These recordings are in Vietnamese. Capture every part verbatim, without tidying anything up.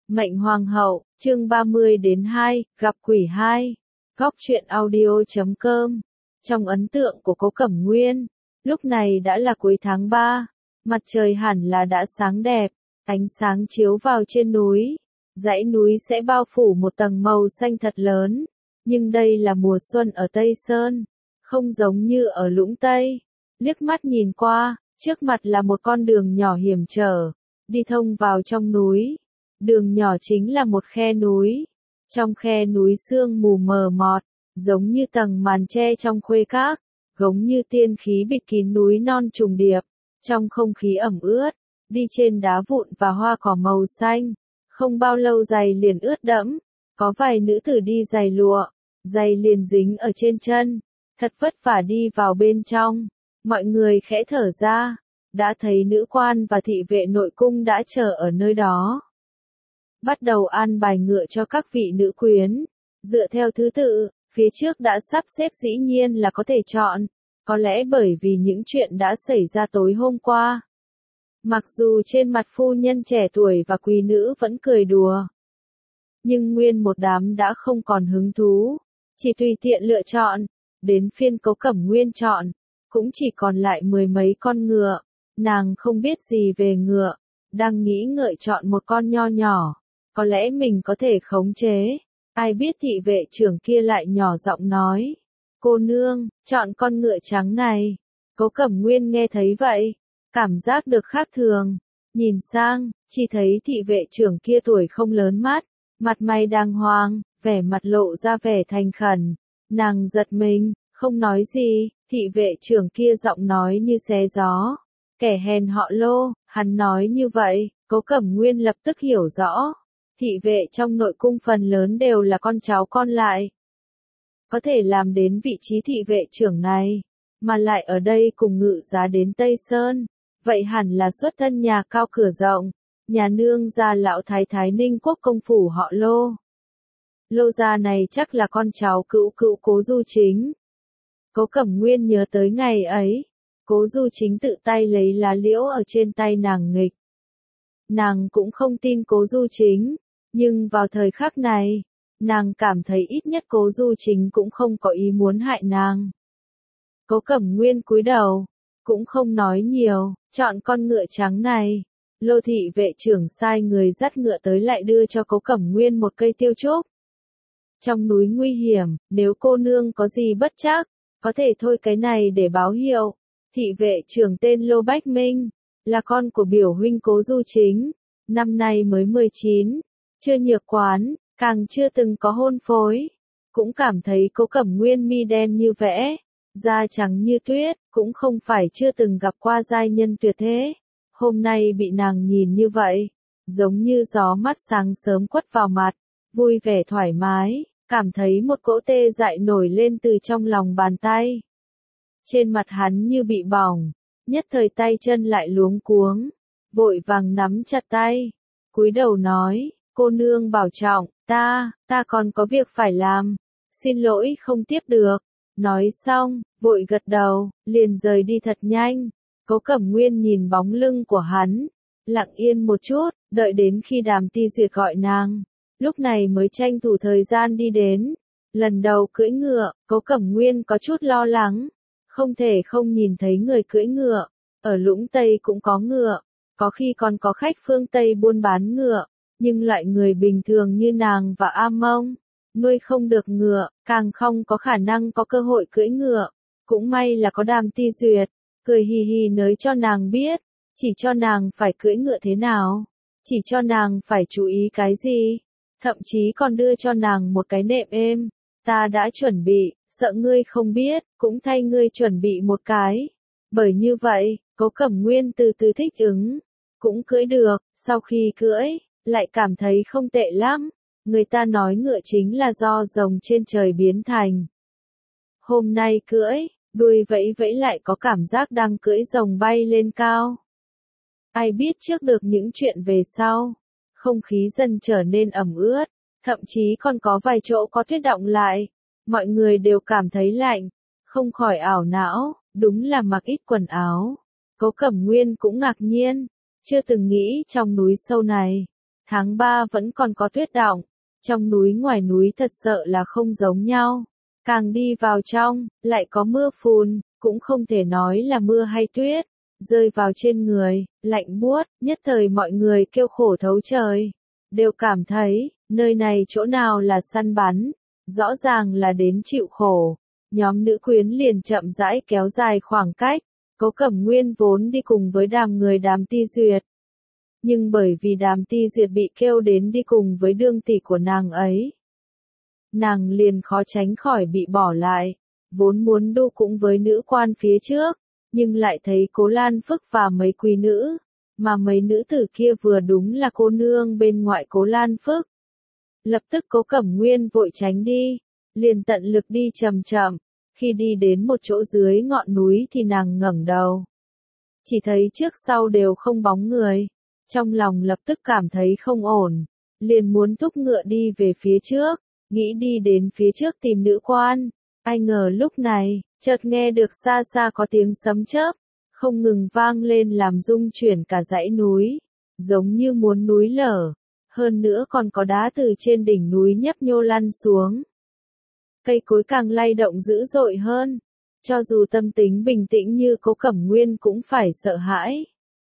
Mệnh Hoàng hậu, chương ba mươi đến hai, gặp quỷ hai. Góc truyện audio chấm com. Trong ấn tượng của Cố Cẩm Nguyên, lúc này đã là cuối tháng ba, mặt trời hẳn là đã sáng đẹp, ánh sáng chiếu vào trên núi, dãy núi sẽ bao phủ một tầng màu xanh thật lớn, nhưng đây là mùa xuân ở Tây Sơn, không giống như ở Lũng Tây. Liếc mắt nhìn qua, trước mặt là một con đường nhỏ hiểm trở, đi thông vào trong núi. Đường nhỏ chính là một khe núi. Trong khe núi sương mù mờ mọt, giống như tầng màn tre trong khuê các, giống như tiên khí bịt kín núi non trùng điệp. Trong không khí ẩm ướt, đi trên đá vụn và hoa cỏ màu xanh, không bao lâu giày liền ướt đẫm. Có vài nữ tử đi giày lụa, giày liền dính ở trên chân, thật vất vả đi vào bên trong. Mọi người khẽ thở ra, đã thấy nữ quan và thị vệ nội cung đã chờ ở nơi đó. Bắt đầu an bài ngựa cho các vị nữ quyến, dựa theo thứ tự, phía trước đã sắp xếp dĩ nhiên là có thể chọn, có lẽ bởi vì những chuyện đã xảy ra tối hôm qua. Mặc dù trên mặt phu nhân trẻ tuổi và quý nữ vẫn cười đùa, nhưng nguyên một đám đã không còn hứng thú, chỉ tùy tiện lựa chọn, đến phiên Cố Cẩm Nguyên chọn, cũng chỉ còn lại mười mấy con ngựa, nàng không biết gì về ngựa, đang nghĩ ngợi chọn một con nho nhỏ. Có lẽ mình có thể khống chế, ai biết thị vệ trưởng kia lại nhỏ giọng nói. Cô nương, chọn con ngựa trắng này. Cố Cẩm Nguyên nghe thấy vậy, cảm giác được khác thường. Nhìn sang, chỉ thấy thị vệ trưởng kia tuổi không lớn mắt, mặt mày đàng hoàng, vẻ mặt lộ ra vẻ thành khẩn. Nàng giật mình, không nói gì, thị vệ trưởng kia giọng nói như xé gió. Kẻ hèn họ Lô, hắn nói như vậy, Cố Cẩm Nguyên lập tức hiểu rõ. Thị vệ trong nội cung phần lớn đều là con cháu con lại. Có thể làm đến vị trí thị vệ trưởng này, mà lại ở đây cùng ngự giá đến Tây Sơn, vậy hẳn là xuất thân nhà cao cửa rộng, nhà nương gia lão thái thái Ninh Quốc công phủ họ Lô. Lô gia này chắc là con cháu cữu cữu Cố Du Chính. Cố Cẩm Nguyên nhớ tới ngày ấy, Cố Du Chính tự tay lấy lá liễu ở trên tay nàng nghịch. Nàng cũng không tin Cố Du Chính. Nhưng vào thời khắc này, nàng cảm thấy ít nhất Cố Du Chính cũng không có ý muốn hại nàng. Cố Cẩm Nguyên cúi đầu, cũng không nói nhiều, chọn con ngựa trắng này. Lô thị vệ trưởng sai người dắt ngựa tới lại đưa cho Cố Cẩm Nguyên một cây tiêu trúc. Trong núi nguy hiểm, nếu cô nương có gì bất trắc, có thể thôi cái này để báo hiệu. Thị vệ trưởng tên Lô Bách Minh, là con của biểu huynh Cố Du Chính, năm nay mới mười chín. Chưa nhược quán, càng chưa từng có hôn phối, cũng cảm thấy Cố Cẩm Nguyên mi đen như vẽ, da trắng như tuyết, cũng không phải chưa từng gặp qua giai nhân tuyệt thế. Hôm nay bị nàng nhìn như vậy, giống như gió mát sáng sớm quất vào mặt, vui vẻ thoải mái, cảm thấy một cỗ tê dại nổi lên từ trong lòng bàn tay. Trên mặt hắn như bị bỏng, nhất thời tay chân lại luống cuống, vội vàng nắm chặt tay, cúi đầu nói. Cô nương bảo trọng, ta, ta còn có việc phải làm, xin lỗi không tiếp được. Nói xong, vội gật đầu, liền rời đi thật nhanh. Cố Cẩm Nguyên nhìn bóng lưng của hắn, lặng yên một chút, đợi đến khi Đàm Ti Duyệt gọi nàng, lúc này mới tranh thủ thời gian đi đến. Lần đầu cưỡi ngựa, Cố Cẩm Nguyên có chút lo lắng, không thể không nhìn thấy người cưỡi ngựa, ở Lũng Tây cũng có ngựa, có khi còn có khách phương Tây buôn bán ngựa. Nhưng loại người bình thường như nàng và A Mông, nuôi không được ngựa, càng không có khả năng có cơ hội cưỡi ngựa. Cũng may là có Đàm Ti Duyệt, cười hì hì nói cho nàng biết, chỉ cho nàng phải cưỡi ngựa thế nào, chỉ cho nàng phải chú ý cái gì, thậm chí còn đưa cho nàng một cái nệm êm. Ta đã chuẩn bị, sợ ngươi không biết, cũng thay ngươi chuẩn bị một cái. Bởi như vậy, Cố Cẩm Nguyên từ từ thích ứng, cũng cưỡi được, sau khi cưỡi, lại cảm thấy không tệ lắm. Người ta nói ngựa chính là do rồng trên trời biến thành. Hôm nay cưỡi, đuôi vẫy vẫy lại có cảm giác đang cưỡi rồng bay lên cao. Ai biết trước được những chuyện về sau. Không khí dần trở nên ẩm ướt, thậm chí còn có vài chỗ có tuyết đọng lại. Mọi người đều cảm thấy lạnh, không khỏi ảo não, đúng là mặc ít quần áo. Cố Cẩm Nguyên cũng ngạc nhiên, chưa từng nghĩ trong núi sâu này, Tháng ba vẫn còn có tuyết đọng, trong núi ngoài núi thật sợ là không giống nhau. Càng đi vào trong, lại có mưa phùn, cũng không thể nói là mưa hay tuyết, rơi vào trên người, lạnh buốt, nhất thời mọi người kêu khổ thấu trời. Đều cảm thấy, nơi này chỗ nào là săn bắn, rõ ràng là đến chịu khổ. Nhóm nữ quyến liền chậm rãi kéo dài khoảng cách, Cố Cẩm Nguyên vốn đi cùng với đám người Đàm Ti Duyệt. Nhưng bởi vì Đàm Ti Duyệt bị kêu đến đi cùng với đương tỷ của nàng ấy, nàng liền khó tránh khỏi bị bỏ lại, vốn muốn đu cũng với nữ quan phía trước, nhưng lại thấy Cố Lan Phức và mấy quý nữ, mà mấy nữ tử kia vừa đúng là cô nương bên ngoại Cố Lan Phức. Lập tức Cố Cẩm Nguyên vội tránh đi, liền tận lực đi chậm chậm, khi đi đến một chỗ dưới ngọn núi thì nàng ngẩng đầu. Chỉ thấy trước sau đều không bóng người, trong lòng lập tức cảm thấy không ổn, liền muốn thúc ngựa đi về phía trước, nghĩ đi đến phía trước tìm nữ quan. Ai ngờ lúc này, chợt nghe được xa xa có tiếng sấm chớp, không ngừng vang lên làm rung chuyển cả dãy núi, giống như muốn núi lở, hơn nữa còn có đá từ trên đỉnh núi nhấp nhô lăn xuống. Cây cối càng lay động dữ dội hơn, cho dù tâm tính bình tĩnh như Cố Cẩm Nguyên cũng phải sợ hãi.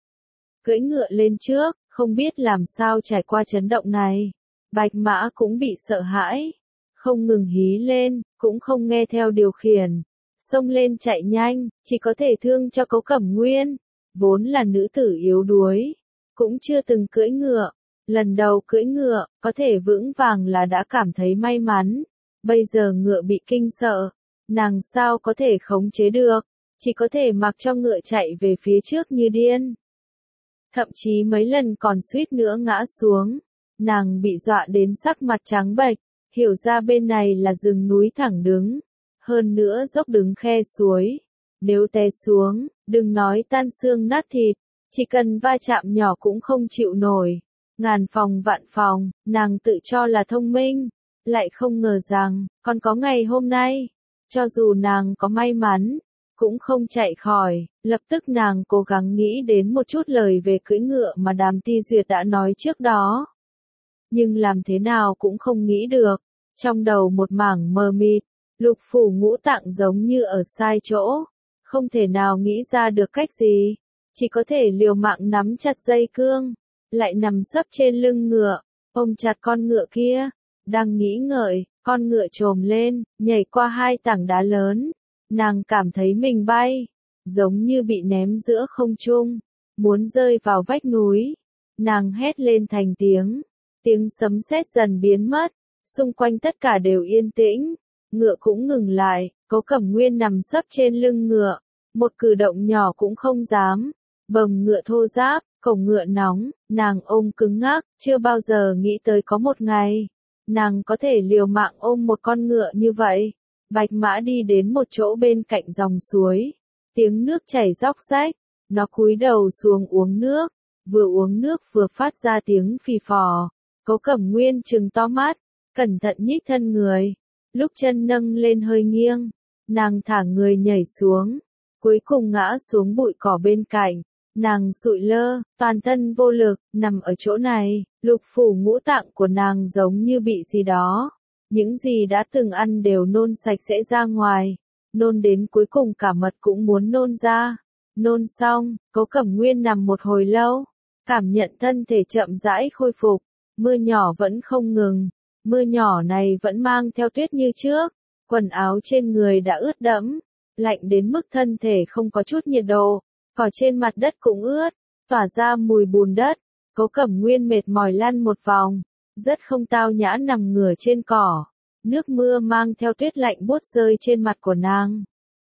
Cưỡi ngựa lên trước, không biết làm sao trải qua chấn động này, Bạch Mã cũng bị sợ hãi, không ngừng hí lên, cũng không nghe theo điều khiển, xông lên chạy nhanh, chỉ có thể thương cho Cố Cẩm Nguyên, vốn là nữ tử yếu đuối, cũng chưa từng cưỡi ngựa, lần đầu cưỡi ngựa, có thể vững vàng là đã cảm thấy may mắn, bây giờ ngựa bị kinh sợ, nàng sao có thể khống chế được, chỉ có thể mặc cho ngựa chạy về phía trước như điên. Thậm chí mấy lần còn suýt nữa ngã xuống, nàng bị dọa đến sắc mặt trắng bệch, hiểu ra bên này là rừng núi thẳng đứng, hơn nữa dốc đứng khe suối, nếu té xuống, đừng nói tan xương nát thịt, chỉ cần va chạm nhỏ cũng không chịu nổi. Ngàn phòng vạn phòng, nàng tự cho là thông minh, lại không ngờ rằng, còn có ngày hôm nay, cho dù nàng có may mắn, cũng không chạy khỏi. Lập tức nàng cố gắng nghĩ đến một chút lời về cưỡi ngựa mà Đàm Ti Duyệt đã nói trước đó. Nhưng làm thế nào cũng không nghĩ được, trong đầu một mảng mờ mịt, lục phủ ngũ tạng giống như ở sai chỗ, không thể nào nghĩ ra được cách gì, chỉ có thể liều mạng nắm chặt dây cương, lại nằm sấp trên lưng ngựa, ôm chặt con ngựa kia, đang nghĩ ngợi, con ngựa trồm lên, nhảy qua hai tảng đá lớn, nàng cảm thấy mình bay, giống như bị ném giữa không trung, muốn rơi vào vách núi, nàng hét lên thành tiếng, tiếng sấm sét dần biến mất, xung quanh tất cả đều yên tĩnh, ngựa cũng ngừng lại, Cố Cẩm Nguyên nằm sấp trên lưng ngựa, một cử động nhỏ cũng không dám, bầm ngựa thô ráp, cổng ngựa nóng, nàng ôm cứng ngắc, chưa bao giờ nghĩ tới có một ngày, nàng có thể liều mạng ôm một con ngựa như vậy. Bạch Mã đi đến một chỗ bên cạnh dòng suối, tiếng nước chảy róc rách, nó cúi đầu xuống uống nước, vừa uống nước vừa phát ra tiếng phì phò. Cố Cẩm Nguyên trừng to mắt, cẩn thận nhích thân người, lúc chân nâng lên hơi nghiêng, nàng thả người nhảy xuống, cuối cùng ngã xuống bụi cỏ bên cạnh, nàng sụi lơ, toàn thân vô lực, nằm ở chỗ này, lục phủ ngũ tạng của nàng giống như bị gì đó. Những gì đã từng ăn đều nôn sạch sẽ ra ngoài, nôn đến cuối cùng cả mật cũng muốn nôn ra. Nôn xong, Cố Cẩm Nguyên nằm một hồi lâu, cảm nhận thân thể chậm rãi khôi phục, mưa nhỏ vẫn không ngừng, mưa nhỏ này vẫn mang theo tuyết như trước, quần áo trên người đã ướt đẫm, lạnh đến mức thân thể không có chút nhiệt độ, cỏ trên mặt đất cũng ướt, tỏa ra mùi bùn đất. Cố Cẩm Nguyên mệt mỏi lăn một vòng, rất không tao nhã nằm ngửa trên cỏ, nước mưa mang theo tuyết lạnh buốt rơi trên mặt của nàng.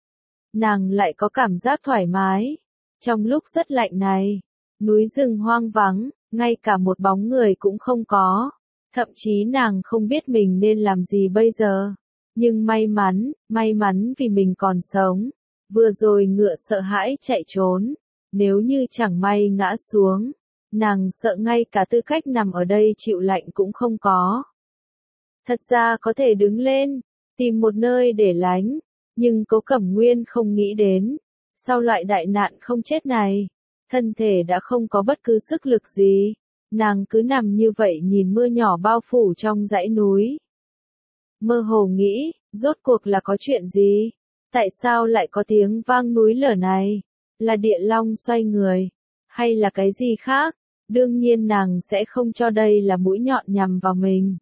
Nàng lại có cảm giác thoải mái. Trong lúc rất lạnh này, núi rừng hoang vắng, ngay cả một bóng người cũng không có. Thậm chí nàng không biết mình nên làm gì bây giờ. Nhưng may mắn, may mắn vì mình còn sống. Vừa rồi ngựa sợ hãi chạy trốn. Nếu như chẳng may ngã xuống, nàng sợ ngay cả tư cách nằm ở đây chịu lạnh cũng không có. Thật ra có thể đứng lên, tìm một nơi để lánh, nhưng Cố Cẩm Nguyên không nghĩ đến, sau loại đại nạn không chết này, thân thể đã không có bất cứ sức lực gì, nàng cứ nằm như vậy nhìn mưa nhỏ bao phủ trong dãy núi. Mơ hồ nghĩ, rốt cuộc là có chuyện gì? Tại sao lại có tiếng vang núi lở này? Là địa long xoay người? Hay là cái gì khác? Đương nhiên nàng sẽ không cho đây là mũi nhọn nhằm vào mình.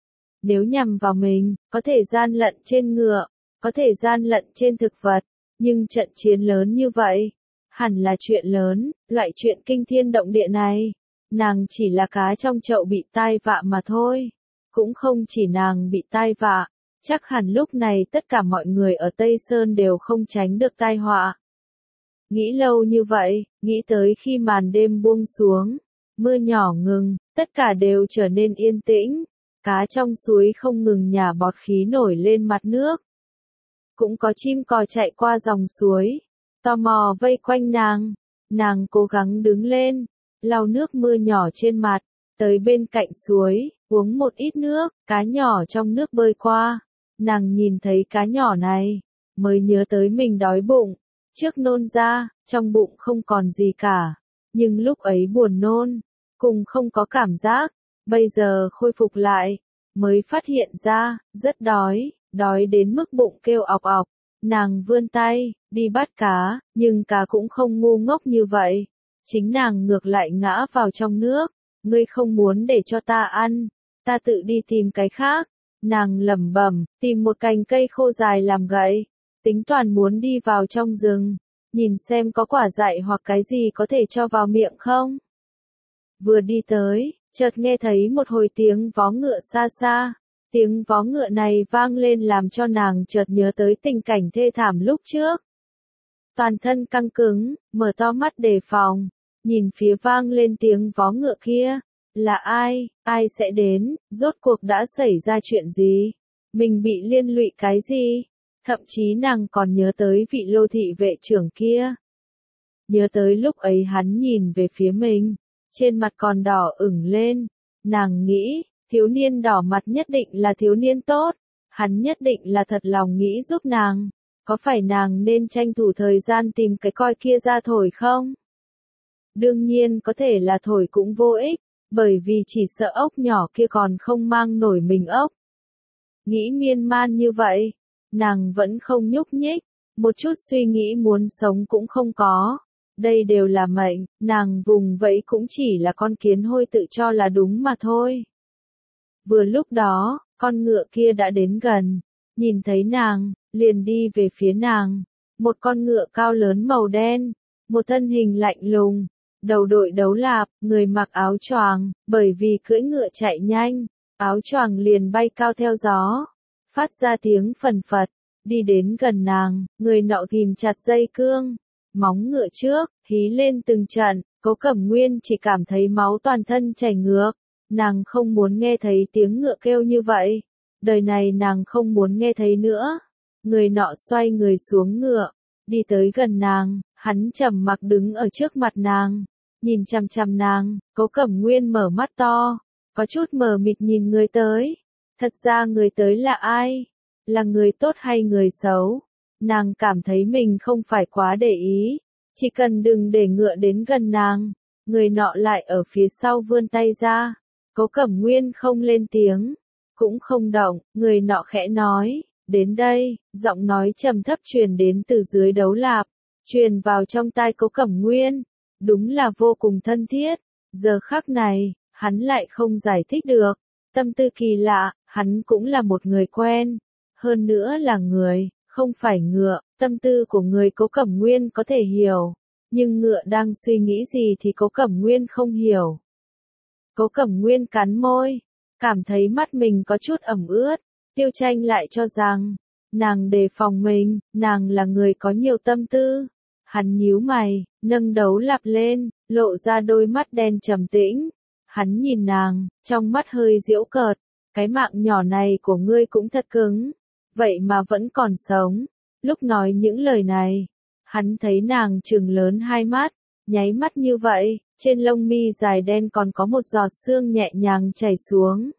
Nếu nhằm vào mình, có thể gian lận trên ngựa, có thể gian lận trên thực vật, nhưng trận chiến lớn như vậy, hẳn là chuyện lớn, loại chuyện kinh thiên động địa này. Nàng chỉ là cá trong chậu bị tai vạ mà thôi. Cũng không chỉ nàng bị tai vạ, chắc hẳn lúc này tất cả mọi người ở Tây Sơn đều không tránh được tai họa. Nghĩ lâu như vậy, nghĩ tới khi màn đêm buông xuống, mưa nhỏ ngừng, tất cả đều trở nên yên tĩnh. Cá trong suối không ngừng nhả bọt khí nổi lên mặt nước. Cũng có chim cò chạy qua dòng suối, tò mò vây quanh nàng. Nàng cố gắng đứng lên, lau nước mưa nhỏ trên mặt, tới bên cạnh suối, uống một ít nước, cá nhỏ trong nước bơi qua. Nàng nhìn thấy cá nhỏ này, mới nhớ tới mình đói bụng, trước nôn ra, trong bụng không còn gì cả, nhưng lúc ấy buồn nôn, cùng không có cảm giác, bây giờ khôi phục lại, mới phát hiện ra, rất đói, đói đến mức bụng kêu ọc ọc. Nàng vươn tay, đi bắt cá, nhưng cá cũng không ngu ngốc như vậy. Chính nàng ngược lại ngã vào trong nước, ngươi không muốn để cho ta ăn, ta tự đi tìm cái khác. Nàng lẩm bẩm, tìm một cành cây khô dài làm gậy, tính toán muốn đi vào trong rừng, nhìn xem có quả dại hoặc cái gì có thể cho vào miệng không. Vừa đi tới, chợt nghe thấy một hồi tiếng vó ngựa xa xa. Tiếng vó ngựa này vang lên làm cho nàng chợt nhớ tới tình cảnh thê thảm lúc trước. Toàn thân căng cứng, mở to mắt đề phòng, nhìn phía vang lên tiếng vó ngựa kia. Là ai, ai sẽ đến, rốt cuộc đã xảy ra chuyện gì? Mình bị liên lụy cái gì? Thậm chí nàng còn nhớ tới vị Lô thị vệ trưởng kia. Nhớ tới lúc ấy hắn nhìn về phía mình, trên mặt còn đỏ ửng lên. Nàng nghĩ, thiếu niên đỏ mặt nhất định là thiếu niên tốt, hắn nhất định là thật lòng nghĩ giúp nàng. Có phải nàng nên tranh thủ thời gian tìm cái coi kia ra thổi không? Đương nhiên có thể là thổi cũng vô ích, bởi vì chỉ sợ ốc nhỏ kia còn không mang nổi mình ốc. Nghĩ miên man như vậy, nàng vẫn không nhúc nhích, một chút suy nghĩ muốn sống cũng không có. Đây đều là mệnh, nàng vùng vẫy cũng chỉ là con kiến hôi tự cho là đúng mà thôi. Vừa lúc đó, con ngựa kia đã đến gần, nhìn thấy nàng, liền đi về phía nàng. Một con ngựa cao lớn màu đen, một thân hình lạnh lùng, đầu đội đấu lạp, người mặc áo choàng, bởi vì cưỡi ngựa chạy nhanh, áo choàng liền bay cao theo gió, phát ra tiếng phần phật, đi đến gần nàng, người nọ ghim chặt dây cương, móng ngựa trước, hí lên từng trận. Cố Cẩm Nguyên chỉ cảm thấy máu toàn thân chảy ngược. Nàng không muốn nghe thấy tiếng ngựa kêu như vậy. Đời này nàng không muốn nghe thấy nữa. Người nọ xoay người xuống ngựa, đi tới gần nàng, hắn trầm mặc đứng ở trước mặt nàng, nhìn chằm chằm nàng. Cố Cẩm Nguyên mở mắt to, có chút mờ mịt nhìn người tới. Thật ra người tới là ai? Là người tốt hay người xấu? Nàng cảm thấy mình không phải quá để ý, chỉ cần đừng để ngựa đến gần nàng. Người nọ lại ở phía sau vươn tay ra. Cố Cẩm Nguyên không lên tiếng, cũng không động, người nọ khẽ nói, đến đây, giọng nói trầm thấp truyền đến từ dưới đấu lạp, truyền vào trong tai Cố Cẩm Nguyên, đúng là vô cùng thân thiết. Giờ khắc này, hắn lại không giải thích được, tâm tư kỳ lạ, hắn cũng là một người quen, hơn nữa là người, không phải ngựa. Tâm tư của người Cố Cẩm Nguyên có thể hiểu, nhưng ngựa đang suy nghĩ gì thì Cố Cẩm Nguyên không hiểu. Cố Cẩm Nguyên cắn môi, cảm thấy mắt mình có chút ẩm ướt. Tiêu Tranh lại cho rằng, nàng đề phòng mình, nàng là người có nhiều tâm tư. Hắn nhíu mày, nâng đấu lạp lên, lộ ra đôi mắt đen trầm tĩnh. Hắn nhìn nàng, trong mắt hơi giễu cợt, cái mạng nhỏ này của ngươi cũng thật cứng, vậy mà vẫn còn sống. Lúc nói những lời này, hắn thấy nàng trừng lớn hai mắt, nháy mắt như vậy, trên lông mi dài đen còn có một giọt sương nhẹ nhàng chảy xuống,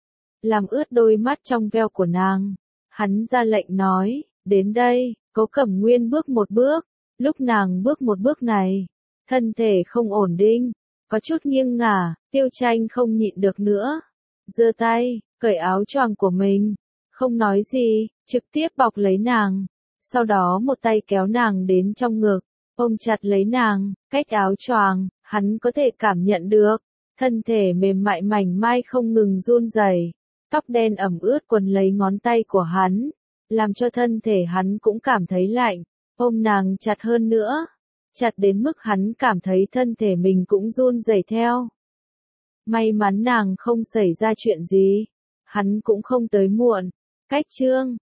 làm ướt đôi mắt trong veo của nàng. Hắn ra lệnh nói, đến đây. Cố Cẩm Nguyên bước một bước, lúc nàng bước một bước này, thân thể không ổn định, Có chút nghiêng ngả, Tiêu Tranh không nhịn được nữa. Giơ tay, cởi áo choàng của mình. Không nói gì, trực tiếp bọc lấy nàng. Sau đó một tay kéo nàng đến trong ngực, ôm chặt lấy nàng, cách áo choàng, hắn có thể cảm nhận được. Thân thể mềm mại mảnh mai không ngừng run rẩy, tóc đen ẩm ướt quấn lấy ngón tay của hắn, làm cho thân thể hắn cũng cảm thấy lạnh, ôm nàng chặt hơn nữa, chặt đến mức hắn cảm thấy thân thể mình cũng run rẩy theo. May mắn nàng không xảy ra chuyện gì, hắn cũng không tới muộn. Cách chương